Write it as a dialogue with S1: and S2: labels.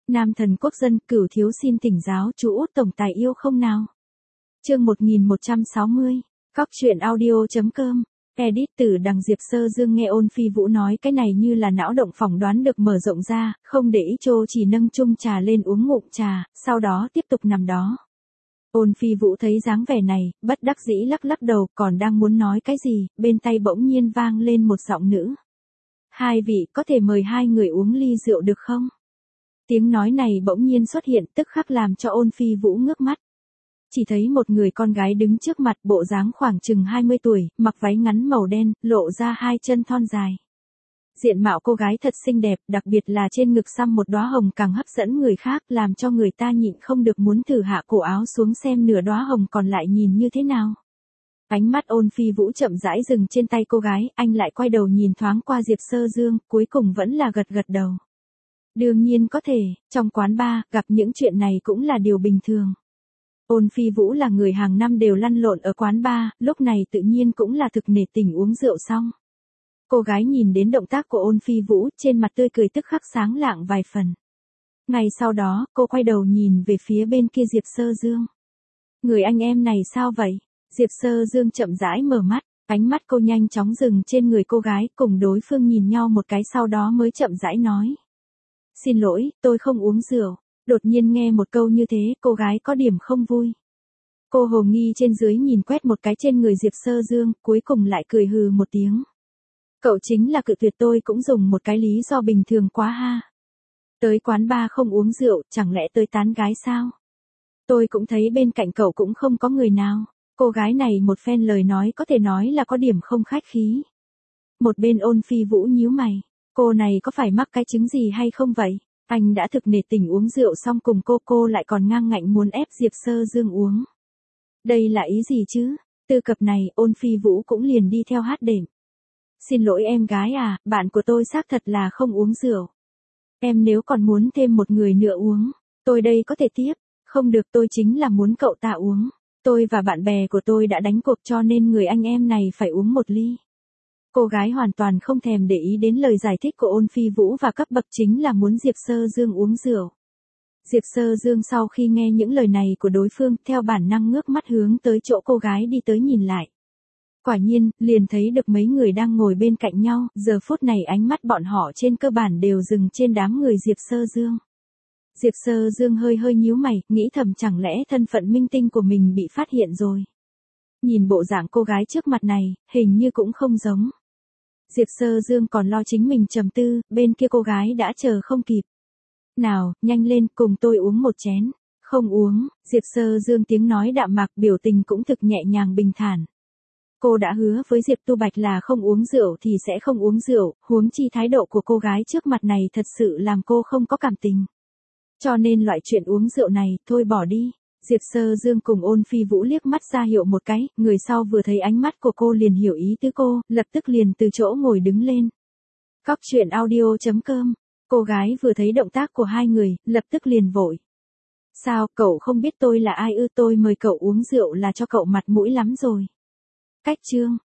S1: Nam thần quốc dân, Cửu thiếu xin thỉnh giáo chú Út tổng tài yêu không nào. Chương 1160. Cóc truyện audio.com. Edit từ đằng Diệp Sơ Dương nghe Ôn Phi Vũ nói cái này như là não động phỏng đoán được mở rộng ra, không để ý Trô chỉ nâng chung trà lên uống ngụm trà, sau đó tiếp tục nằm đó. Ôn Phi Vũ thấy dáng vẻ này, bất đắc dĩ lắc lắc đầu, còn đang muốn nói cái gì, bên tay bỗng nhiên vang lên một giọng nữ. Hai vị có thể mời hai người uống ly rượu được không? Tiếng nói này bỗng nhiên xuất hiện tức khắc làm cho Ôn Phi Vũ ngước mắt. Chỉ thấy một người con gái đứng trước mặt, bộ dáng khoảng chừng 20 tuổi, mặc váy ngắn màu đen, lộ ra hai chân thon dài. Diện mạo cô gái thật xinh đẹp, đặc biệt là trên ngực xăm một đóa hồng càng hấp dẫn người khác, làm cho người ta nhịn không được muốn thử hạ cổ áo xuống xem nửa đóa hồng còn lại nhìn như thế nào. Ánh mắt Ôn Phi Vũ chậm rãi dừng trên tay cô gái, anh lại quay đầu nhìn thoáng qua Diệp Sơ Dương, cuối cùng vẫn là gật gật đầu. Đương nhiên có thể, trong quán bar, gặp những chuyện này cũng là điều bình thường. Ôn Phi Vũ là người hàng năm đều lăn lộn ở quán bar, lúc này tự nhiên cũng là thực nể tình uống rượu xong. Cô gái nhìn đến động tác của Ôn Phi Vũ, trên mặt tươi cười tức khắc sáng lạng vài phần. Ngày sau đó, cô quay đầu nhìn về phía bên kia Diệp Sơ Dương. Người anh em này sao vậy? Diệp Sơ Dương chậm rãi mở mắt, ánh mắt cô nhanh chóng dừng trên người cô gái, cùng đối phương nhìn nhau một cái sau đó mới chậm rãi nói. Xin lỗi, tôi không uống rượu. Đột nhiên nghe một câu như thế, cô gái có điểm không vui. Cô hồ nghi trên dưới nhìn quét một cái trên người Diệp Sơ Dương, cuối cùng lại cười hừ một tiếng. Cậu chính là cự tuyệt tôi cũng dùng một cái lý do bình thường quá ha. Tới quán bar không uống rượu, chẳng lẽ tới tán gái sao? Tôi cũng thấy bên cạnh cậu cũng không có người nào. Cô gái này một phen lời nói có thể nói là có điểm không khách khí. Một bên Ôn Phi Vũ nhíu mày. Cô này có phải mắc cái chứng gì hay không vậy? Anh đã thực nể tình uống rượu xong cùng cô lại còn ngang ngạnh muốn ép Diệp Sơ Dương uống. Đây là ý gì chứ? Tư cập này, Ôn Phi Vũ cũng liền đi theo hát đệm. Xin lỗi em gái à, bạn của tôi xác thật là không uống rượu. Em nếu còn muốn thêm một người nữa uống, tôi đây có thể tiếp. Không được, tôi chính là muốn cậu ta uống. Tôi và bạn bè của tôi đã đánh cuộc cho nên người anh em này phải uống một ly. Cô gái hoàn toàn không thèm để ý đến lời giải thích của Ôn Phi Vũ và cấp bậc chính là muốn Diệp Sơ Dương uống rượu. Diệp Sơ Dương sau khi nghe những lời này của đối phương, theo bản năng ngước mắt hướng tới chỗ cô gái đi tới nhìn lại. Quả nhiên, liền thấy được mấy người đang ngồi bên cạnh nhau, giờ phút này ánh mắt bọn họ trên cơ bản đều dừng trên đám người Diệp Sơ Dương. Diệp Sơ Dương hơi nhíu mày, nghĩ thầm chẳng lẽ thân phận minh tinh của mình bị phát hiện rồi. Nhìn bộ dạng cô gái trước mặt này, hình như cũng không giống. Diệp Sơ Dương còn lo chính mình trầm tư, bên kia cô gái đã chờ không kịp. Nào, nhanh lên, cùng tôi uống một chén. Không uống, Diệp Sơ Dương tiếng nói đạm mạc, biểu tình cũng thực nhẹ nhàng bình thản. Cô đã hứa với Diệp Tu Bạch là không uống rượu thì sẽ không uống rượu, huống chi thái độ của cô gái trước mặt này thật sự làm cô không có cảm tình. Cho nên loại chuyện uống rượu này, thôi bỏ đi. Diệp Sơ Dương cùng Ôn Phi Vũ liếc mắt ra hiệu một cái, người sau vừa thấy ánh mắt của cô liền hiểu ý tứ cô, lập tức liền từ chỗ ngồi đứng lên. Cóc truyện audio.com. Cô gái vừa thấy động tác của hai người, lập tức liền vội. Sao, cậu không biết tôi là ai ư? Tôi mời cậu uống rượu là cho cậu mặt mũi lắm rồi. Cách chương.